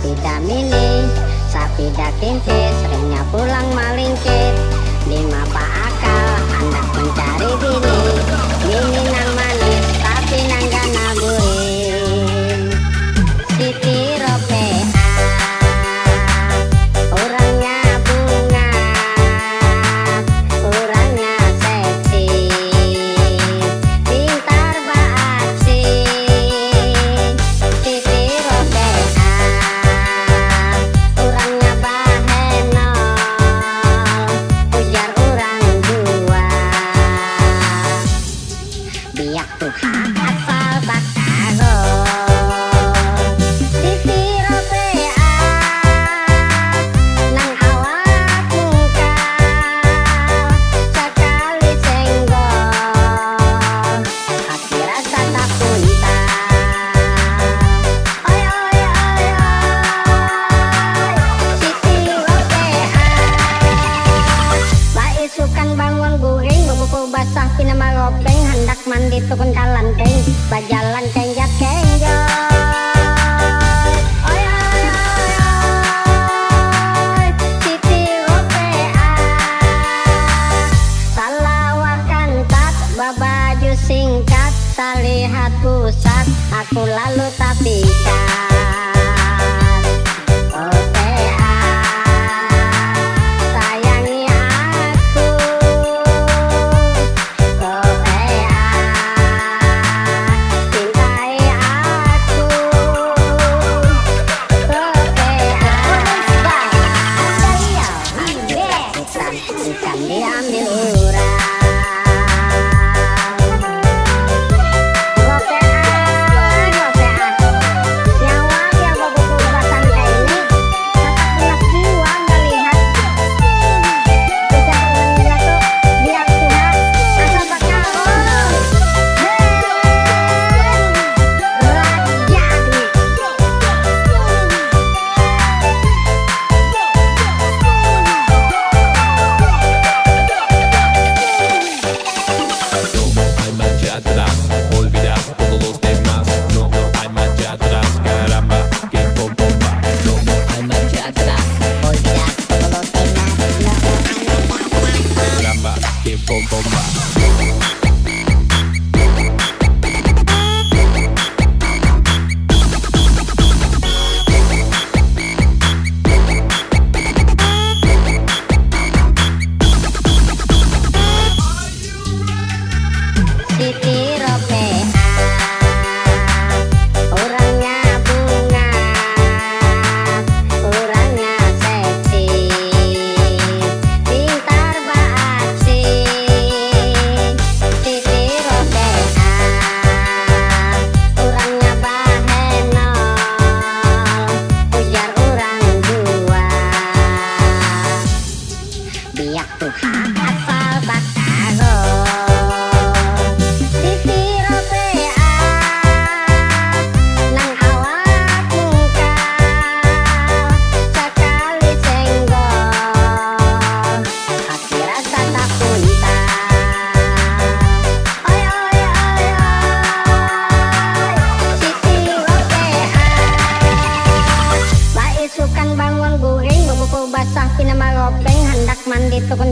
tidak milih, sapi daging fit, seringnya pulang malingkit. Lima pak akal, hendak mencari bini, bini nang manis, tapi nang gak naburin. Siti Ropea, orangnya bunga, orangnya seksi, pintar beraksi. Siti Ropea, orangnya bahenol, ujar orang dua, biak Tuhan asal bakaro. Siti Ropea, nang awak muka, sekali senggol, hati rasa tak punta. Oi oi oi oi, Siti Ropea, baik sukan bangun guring, buku basah pina maropeng, hendak mandi tukun kalanteng, bajalan kenjat kenjot. Oi oi oi oi, Siti Ropea, salawat kantat, babaju singkat, salihat pusat, aku lalu tak pikat. Ropea, sayangi aku. Ropea, cintai aku. Ropea, bukan diambil orang. Siti Ropea, orangnya bunga, orangnya seksi, pintar beraksi. Siti Ropea, orangnya bahenol, ujar orang dua, biak Tuhan asal bakaro. Siti Ropea, nang awak muka, sekali senggol, hati rasa tak punta. Oi oi oi oi, Siti Ropea, baik sukan bangun guring, buku basah pina maropeng, hendak mandi tukun